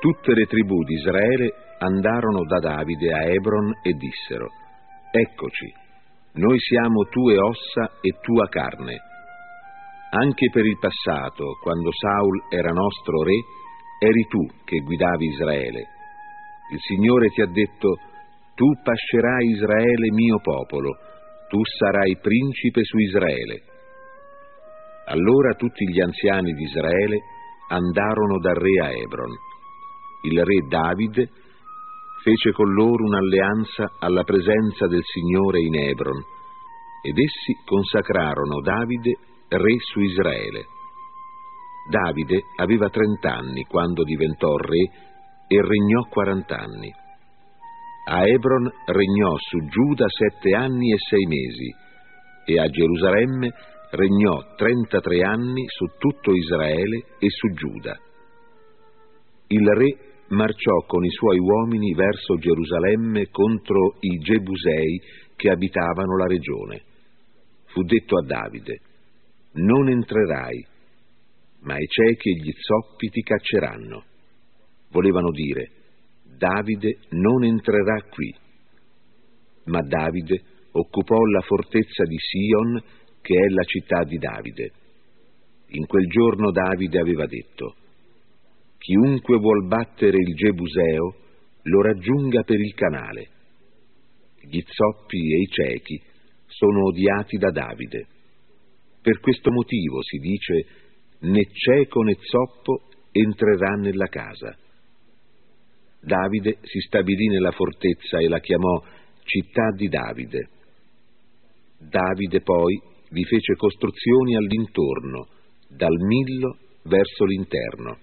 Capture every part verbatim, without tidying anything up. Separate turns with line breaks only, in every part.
Tutte le tribù di Israele andarono da Davide a Hebron e dissero: eccoci, noi siamo tue ossa e tua carne. Anche per il passato, quando Saul era nostro re, eri tu che guidavi Israele. Il Signore ti ha detto: tu pascerai Israele mio popolo, tu sarai principe su Israele. Allora tutti gli anziani di Israele andarono dal re a Hebron. Il re Davide fece con loro un'alleanza alla presenza del Signore in Hebron, ed essi consacrarono Davide re su Israele. Davide aveva trent'anni quando diventò re e regnò quarant'anni. A Hebron regnò su Giuda sette anni e sei mesi, e a Gerusalemme regnò trentatré anni su tutto Israele e su Giuda. Il re marciò con i suoi uomini verso Gerusalemme contro i Gebusei che abitavano la regione. Fu detto a Davide: non entrerai, ma i ciechi e gli zoppi ti cacceranno. Volevano dire: Davide non entrerà qui. Ma Davide occupò la fortezza di Sion, che è la città di Davide. In quel giorno Davide aveva detto: chiunque vuol battere il Gebuseo lo raggiunga per il canale. Gli zoppi e i ciechi sono odiati da Davide. Per questo motivo si dice: né cieco né zoppo entrerà nella casa. Davide si stabilì nella fortezza e la chiamò città di Davide. Davide poi vi fece costruzioni all'intorno, dal Millo verso l'interno.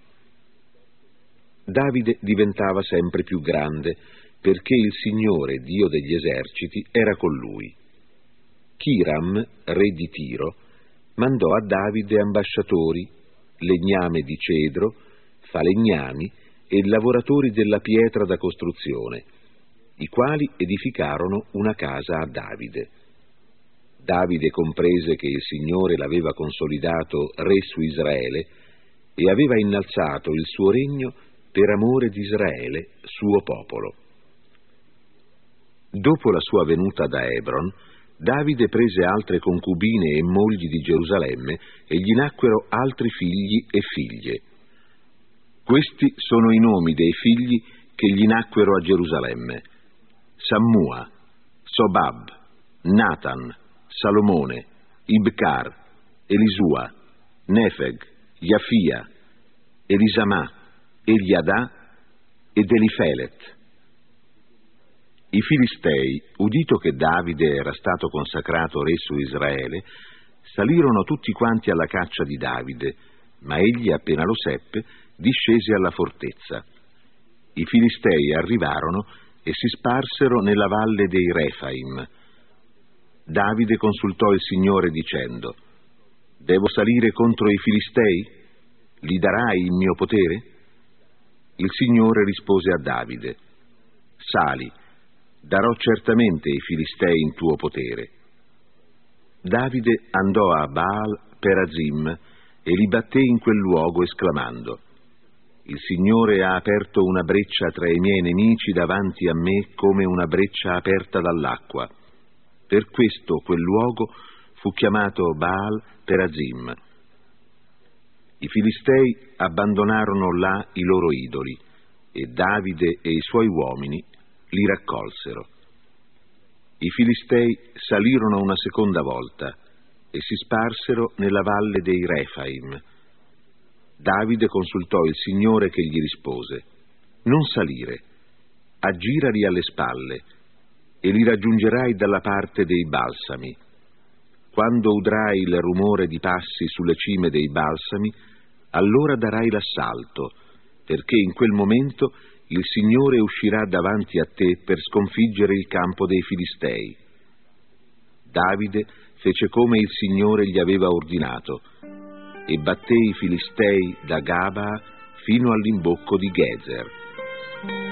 Davide diventava sempre più grande, perché il Signore, Dio degli eserciti, era con lui. Chiram, re di Tiro, mandò a Davide ambasciatori, legname di cedro, falegnami e lavoratori della pietra da costruzione, i quali edificarono una casa a Davide. Davide comprese che il Signore l'aveva consolidato re su Israele e aveva innalzato il suo regno per amore di Israele, suo popolo. Dopo la sua venuta da Hebron, Davide prese altre concubine e mogli di Gerusalemme e gli nacquero altri figli e figlie. Questi sono i nomi dei figli che gli nacquero a Gerusalemme: Sammua, Sobab, Natan, Salomone, Ibcar, Elisua, Nefeg, Jafia, Elisamà, Eliadà ed Elifelet. I Filistei, udito che Davide era stato consacrato re su Israele, salirono tutti quanti alla caccia di Davide, ma egli, appena lo seppe, discese alla fortezza. I Filistei arrivarono e si sparsero nella valle dei Refaim. Davide consultò il Signore dicendo: devo salire contro i Filistei? Gli darai il mio potere? Il Signore rispose a Davide: sali, darò certamente i Filistei in tuo potere. Davide andò a Baal Perazim e li batté in quel luogo esclamando: il Signore ha aperto una breccia tra i miei nemici davanti a me come una breccia aperta dall'acqua. Per questo quel luogo fu chiamato Baal Perazim. I Filistei abbandonarono là i loro idoli e Davide e i suoi uomini li raccolsero. I Filistei salirono una seconda volta e si sparsero nella valle dei Refaim. Davide consultò il Signore che gli rispose: non salire, aggirali alle spalle e li raggiungerai dalla parte dei balsami. Quando udrai il rumore di passi sulle cime dei balsami, allora darai l'assalto, perché in quel momento il Signore uscirà davanti a te per sconfiggere il campo dei Filistei. Davide fece come il Signore gli aveva ordinato e batté i Filistei da Gaba fino all'imbocco di Gezer.